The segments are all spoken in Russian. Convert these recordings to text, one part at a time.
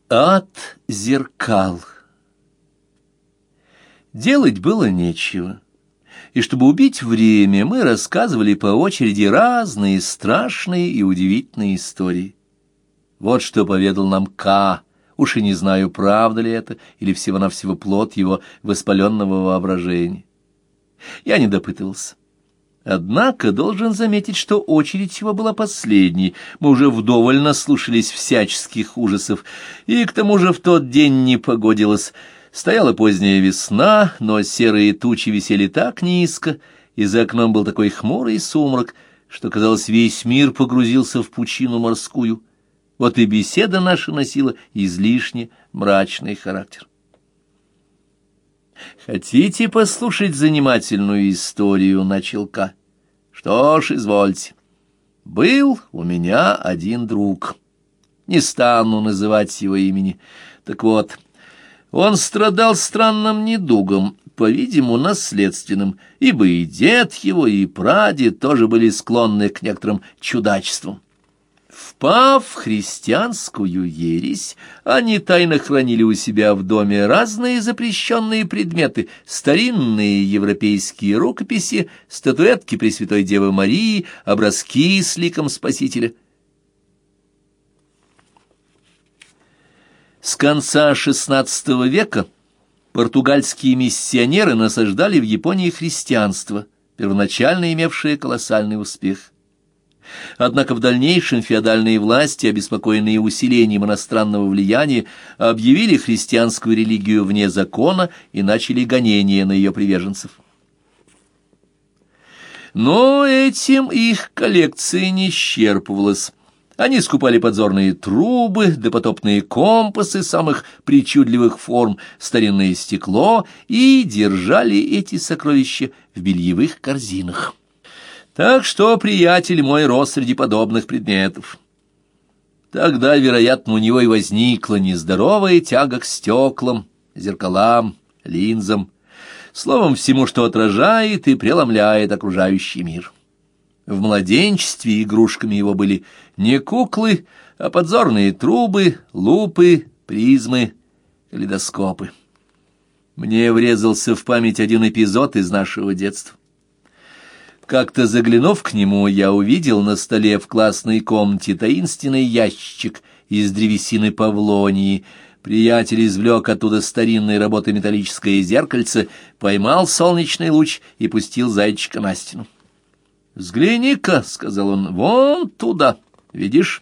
Ад зеркал. Делать было нечего, и чтобы убить время, мы рассказывали по очереди разные страшные и удивительные истории. Вот что поведал нам К. Уж и не знаю, правда ли это, или всего-навсего плод его воспаленного воображения. Я не допытывался. Однако должен заметить, что очередь его была последней. Мы уже вдоволь наслушались всяческих ужасов, и к тому же в тот день не погодилось. Стояла поздняя весна, но серые тучи висели так низко, и за окном был такой хмурый сумрак, что, казалось, весь мир погрузился в пучину морскую. Вот и беседа наша носила излишне мрачный характер. «Хотите послушать занимательную историю?» — начал К. «Что ж, извольте. Был у меня один друг. Не стану называть его имени. Так вот, он страдал странным недугом, по-видимому, наследственным, ибо и дед его, и прадед тоже были склонны к некоторым чудачествам. Впав в христианскую ересь, они тайно хранили у себя в доме разные запрещенные предметы, старинные европейские рукописи, статуэтки Пресвятой Девы Марии, образки с ликом Спасителя. С конца XVI века португальские миссионеры насаждали в Японии христианство, первоначально имевшее колоссальный успех. Однако в дальнейшем феодальные власти, обеспокоенные усилением иностранного влияния, объявили христианскую религию вне закона и начали гонения на ее приверженцев. Но этим их коллекция не исчерпывалась. Они скупали подзорные трубы, допотопные компасы самых причудливых форм, старинное стекло и держали эти сокровища в бельевых корзинах. Так что приятель мой рос среди подобных предметов. Тогда, вероятно, у него и возникла нездоровая тяга к стеклам, зеркалам, линзам, словом, всему, что отражает и преломляет окружающий мир. В младенчестве игрушками его были не куклы, а подзорные трубы, лупы, призмы, калейдоскопы. Мне врезался в память один эпизод из нашего детства. Как-то заглянув к нему, я увидел на столе в классной комнате таинственный ящик из древесины павлонии. Приятель извлек оттуда старинной работы металлическое зеркальце, поймал солнечный луч и пустил зайчика на стену. «Взгляни-ка», — сказал он, — «вон туда, видишь?»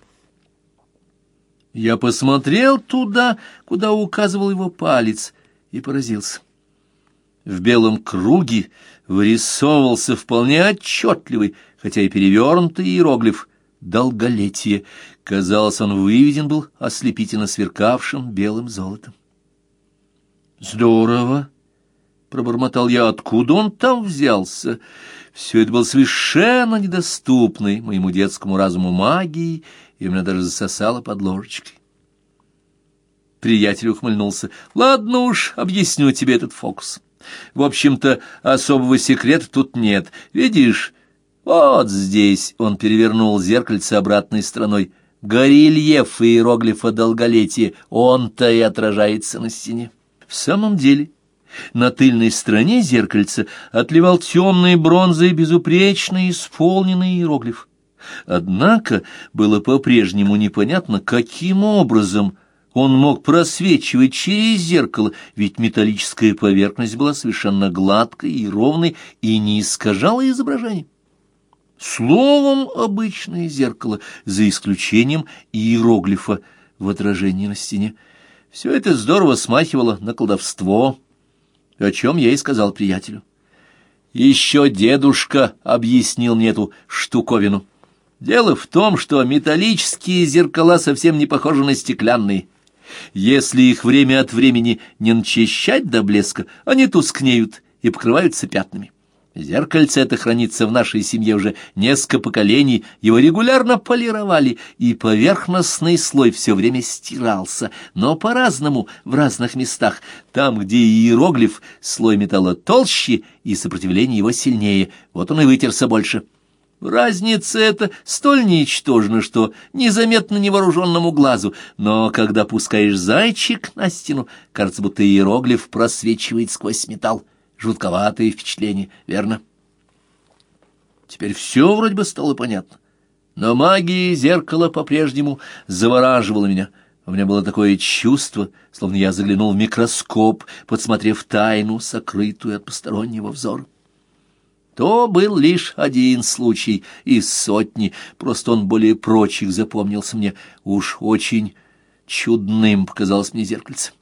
Я посмотрел туда, куда указывал его палец, и поразился. В белом круге вырисовывался вполне отчетливый, хотя и перевернутый иероглиф «долголетие». Казалось, он выведен был ослепительно сверкавшим белым золотом. «Здорово!» — пробормотал я. «Откуда он там взялся?» Все это было совершенно недоступной моему детскому разуму магией, и меня даже засосало под ложечкой. Приятель ухмыльнулся. «Ладно уж, объясню тебе этот фокус. В общем-то, особого секрета тут нет. Видишь, вот здесь он перевернул зеркальце обратной стороной. Горельеф иероглифа долголетия, он-то и отражается на стене. В самом деле, на тыльной стороне зеркальца отливал темной бронзой безупречно исполненный иероглиф. Однако было по-прежнему непонятно, каким образом он мог просвечивать через зеркало, ведь металлическая поверхность была совершенно гладкой и ровной и не искажала изображение. Словом, обычное зеркало, за исключением иероглифа в отражении на стене. Все это здорово смахивало на колдовство, о чем я и сказал приятелю. Еще дедушка объяснил мне эту штуковину. Дело в том, что металлические зеркала совсем не похожи на стеклянные. Если их время от времени не начищать до блеска, они тускнеют и покрываются пятнами. Зеркальце это хранится в нашей семье уже несколько поколений, его регулярно полировали, и поверхностный слой все время стирался, но по-разному в разных местах. Там, где иероглиф, слой металла толще и сопротивление его сильнее, вот он и вытерся больше. Разница эта столь ничтожна, что незаметно невооруженному глазу, но когда пускаешь зайчик на стену, кажется, будто иероглиф просвечивает сквозь металл. Жутковатое впечатление, верно? Теперь все вроде бы стало понятно, но магия зеркала по-прежнему завораживала меня. У меня было такое чувство, словно я заглянул в микроскоп, подсмотрев тайну, сокрытую от постороннего взора. То был лишь один случай из сотни, просто он более прочих запомнился мне. Уж очень чудным показалось мне зеркальце.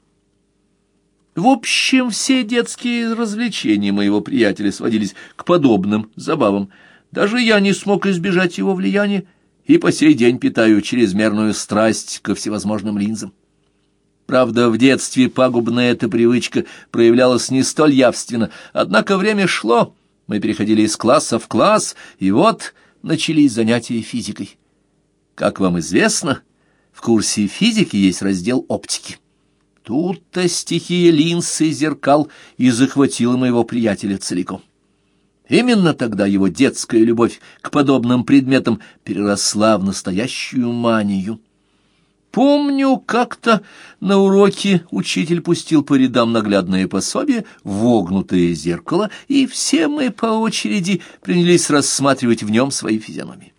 В общем, все детские развлечения моего приятеля сводились к подобным забавам. Даже я не смог избежать его влияния и по сей день питаю чрезмерную страсть ко всевозможным линзам. Правда, в детстве пагубная эта привычка проявлялась не столь явственно, однако время шло. Мы переходили из класса в класс, и вот начались занятия физикой. Как вам известно, в курсе физики есть раздел оптики. Тут-то стихия линз и зеркал и захватила моего приятеля целиком. Именно тогда его детская любовь к подобным предметам переросла в настоящую манию. Помню, как-то на уроке учитель пустил по рядам наглядное пособие «Вогнутое зеркало», и все мы по очереди принялись рассматривать в нем свои физиономии.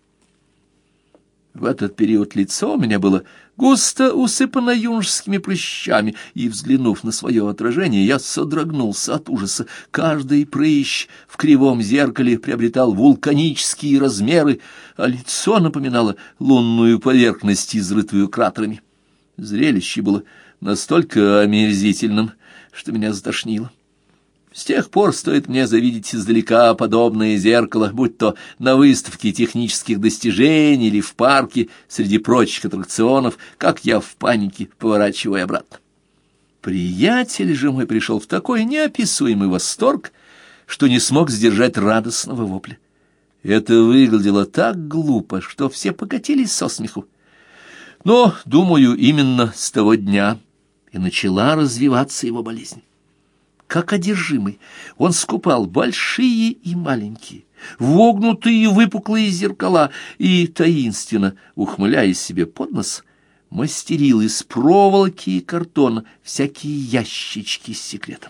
В этот период лицо у меня было густо усыпано юношескими прыщами, и, взглянув на свое отражение, я содрогнулся от ужаса. Каждый прыщ в кривом зеркале приобретал вулканические размеры, а лицо напоминало лунную поверхность, изрытую кратерами. Зрелище было настолько омерзительным, что меня затошнило. С тех пор стоит мне завидеть издалека подобное зеркало, будь то на выставке технических достижений или в парке среди прочих аттракционов, как я в панике поворачиваю обратно. Приятель же мой пришел в такой неописуемый восторг, что не смог сдержать радостного вопля. Это выглядело так глупо, что все покатились со смеху. Но, думаю, именно с того дня и начала развиваться его болезнь. Как одержимый, он скупал большие и маленькие, вогнутые и выпуклые зеркала и, таинственно ухмыляясь себе под нос, мастерил из проволоки и картона всякие ящички с секретом.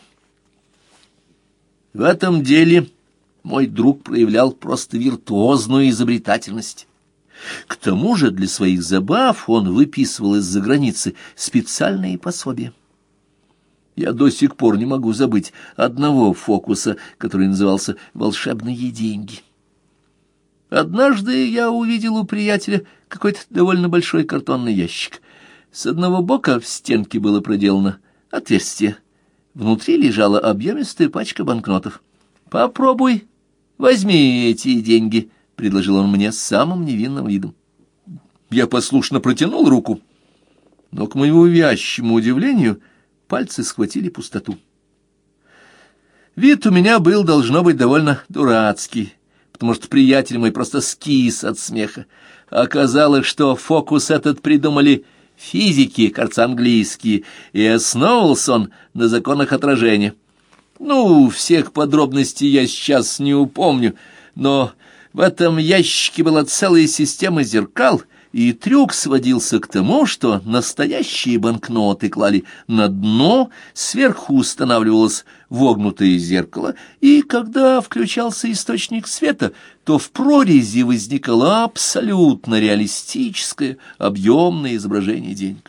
В этом деле мой друг проявлял просто виртуозную изобретательность. К тому же для своих забав он выписывал из-за границы специальные пособия. Я до сих пор не могу забыть одного фокуса, который назывался «волшебные деньги». Однажды я увидел у приятеля какой-то довольно большой картонный ящик. С одного бока в стенке было проделано отверстие. Внутри лежала объемистая пачка банкнотов. «Попробуй, возьми эти деньги», — предложил он мне с самым невинным видом. Я послушно протянул руку, но, к моему вящему удивлению, пальцы схватили пустоту. Вид у меня был, должно быть, довольно дурацкий, потому что приятель мой просто скис от смеха. Оказалось, что фокус этот придумали физики, кажется, английские, и основывался он на законах отражения. Ну, всех подробностей я сейчас не упомню, но в этом ящике была целая система зеркал, и трюк сводился к тому, что настоящие банкноты клали на дно, сверху устанавливалось вогнутое зеркало, и когда включался источник света, то в прорези возникало абсолютно реалистическое объемное изображение денег.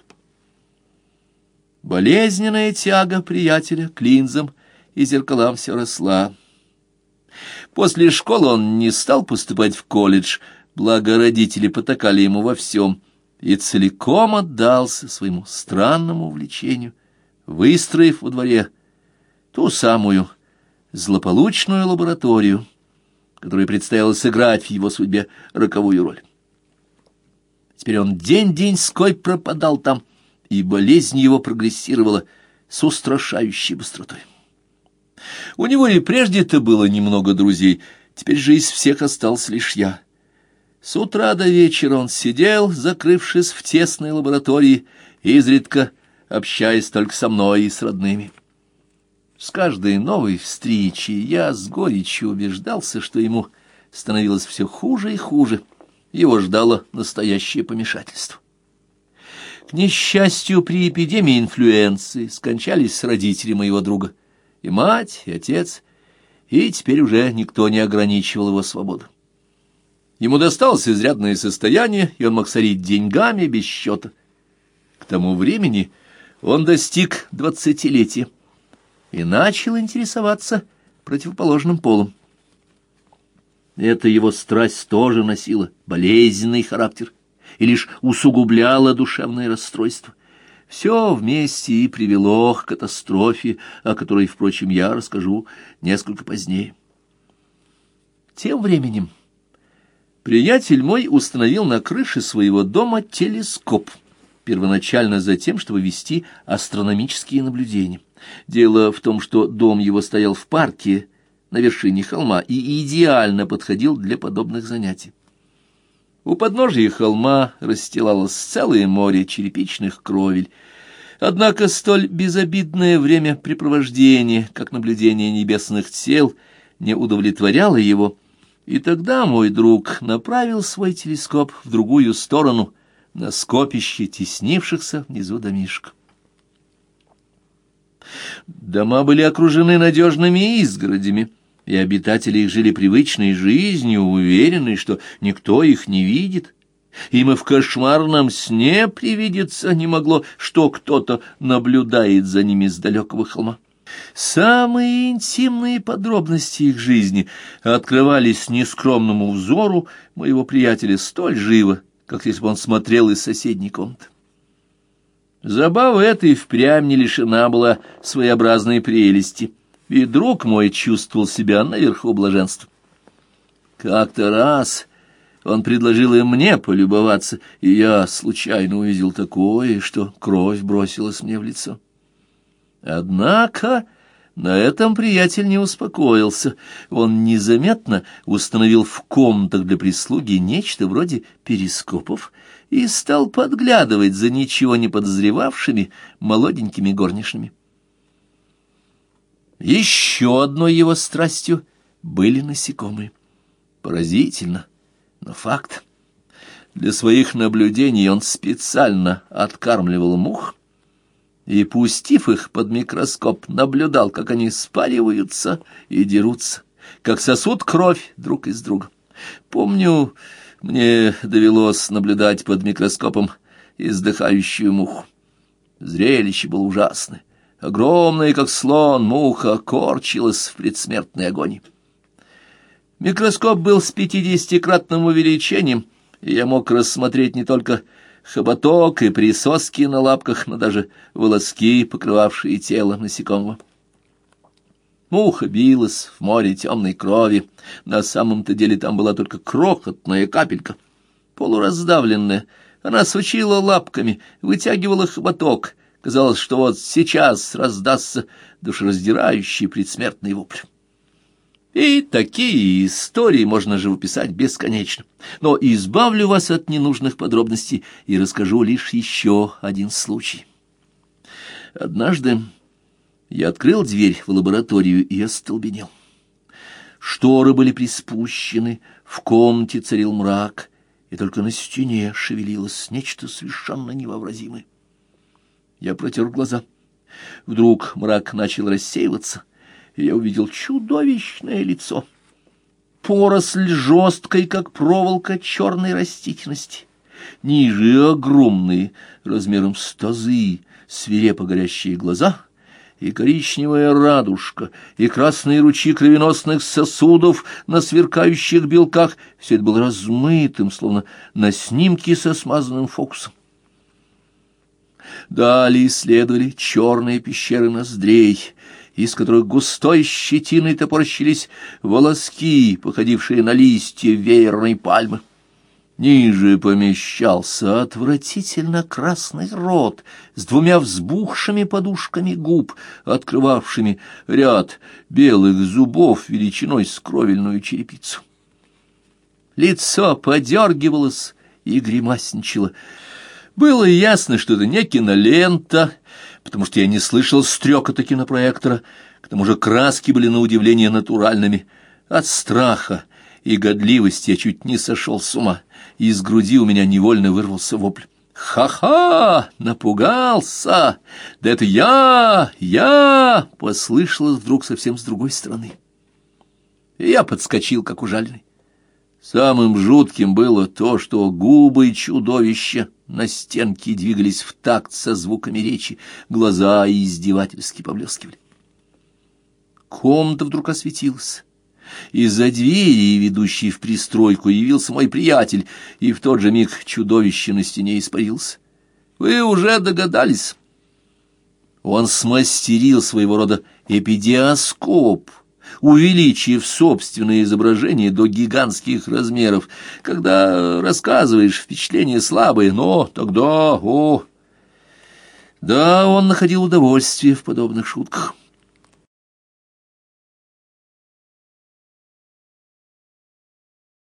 Болезненная тяга приятеля к линзам и зеркалам все росла. После школы он не стал поступать в колледж, благо родители потакали ему во всем, и целиком отдался своему странному увлечению, выстроив во дворе ту самую злополучную лабораторию, которой предстояло сыграть в его судьбе роковую роль. Теперь он день-деньской пропадал там, и болезнь его прогрессировала с устрашающей быстротой. У него и прежде-то было немного друзей, теперь же из всех остался лишь я. С утра до вечера он сидел, закрывшись в тесной лаборатории, изредка общаясь только со мной и с родными. С каждой новой встречей я с горечью убеждался, что ему становилось все хуже и хуже. Его ждало настоящее помешательство. К несчастью, при эпидемии инфлюенции скончались родители моего друга, и мать, и отец, и теперь уже никто не ограничивал его свободу. Ему досталось изрядное состояние, и он мог сорить деньгами без счета. К тому времени он достиг 20-летия и начал интересоваться противоположным полом. Эта его страсть тоже носила болезненный характер и лишь усугубляла душевное расстройство. Все вместе и привело к катастрофе, о которой, впрочем, я расскажу несколько позднее. Тем временем приятель мой установил на крыше своего дома телескоп, первоначально за тем, чтобы вести астрономические наблюдения. Дело в том, что дом его стоял в парке на вершине холма и идеально подходил для подобных занятий. У подножия холма расстилалось целое море черепичных кровель. Однако столь безобидное времяпрепровождение, как наблюдение небесных тел, не удовлетворяло его, и тогда мой друг направил свой телескоп в другую сторону, на скопище теснившихся внизу домишек. Дома были окружены надежными изгородями, и обитатели их жили привычной жизнью, уверенные, что никто их не видит. Им и в кошмарном сне привидеться не могло, что кто-то наблюдает за ними с далекого холма. Самые интимные подробности их жизни открывались нескромному взору моего приятеля столь живо, как если бы он смотрел из соседней комнаты. Забава эта и впрямь не лишена была своеобразной прелести, и друг мой чувствовал себя наверху блаженства. Как-то раз он предложил и мне полюбоваться, и я случайно увидел такое, что кровь бросилась мне в лицо. Однако на этом приятель не успокоился. Он незаметно установил в комнатах для прислуги нечто вроде перископов и стал подглядывать за ничего не подозревавшими молоденькими горничными. Еще одной его страстью были насекомые. Поразительно, но факт. Для своих наблюдений он специально откармливал мух и, пустив их под микроскоп, наблюдал, как они спариваются и дерутся, как сосут кровь друг из друга. Помню, мне довелось наблюдать под микроскопом издыхающую муху. Зрелище было ужасное. Огромная, как слон, муха корчилась в предсмертной агонии. Микроскоп был с 50-кратным увеличением, и я мог рассмотреть не только хоботок и присоски на лапках, но даже волоски, покрывавшие тело насекомого. Муха билась в море темной крови. На самом-то деле там была только крохотная капелька. Полураздавленная, она сучила лапками, вытягивала хоботок. Казалось, что вот сейчас раздастся душераздирающий предсмертный вопль. И такие истории можно живописать бесконечно. Но избавлю вас от ненужных подробностей и расскажу лишь еще один случай. Однажды я открыл дверь в лабораторию и остолбенел. Шторы были приспущены, в комнате царил мрак, и только на стене шевелилось нечто совершенно невообразимое. Я протер глаза. Вдруг мрак начал рассеиваться, и я увидел чудовищное лицо. Поросль жесткой, как проволока, черной растительности. Ниже огромные, размером с тазы, свирепо горящие глаза, и коричневая радужка, и красные ручьи кровеносных сосудов на сверкающих белках. Все это было размытым, словно на снимке со смазанным фокусом. Далее исследовали черные пещеры ноздрей, из которых густой щетиной топорщились волоски, походившие на листья веерной пальмы. Ниже помещался отвратительно красный рот с двумя взбухшими подушками губ, открывавшими ряд белых зубов величиной с кровельную черепицу. Лицо подергивалось и гримасничало. Было ясно, что это не кинолента, потому что я не слышал стрекота кинопроектора. К тому же краски были на удивление натуральными. От страха и годливости я чуть не сошел с ума. Из груди у меня невольно вырвался вопль. «Ха-ха! Напугался! Да это я!» — послышалось вдруг совсем с другой стороны. И я подскочил, как ужаленный. Самым жутким было то, что губы чудовища на стенке двигались в такт со звуками речи, глаза издевательски поблескивали. Комната вдруг осветилась. Из-за двери, ведущей в пристройку, явился мой приятель, и в тот же миг чудовище на стене испарился. Вы уже догадались. Он смастерил своего рода эпидиоскоп, увеличив собственное изображение до гигантских размеров. Когда рассказываешь, впечатление слабое, но тогда, да, он находил удовольствие в подобных шутках.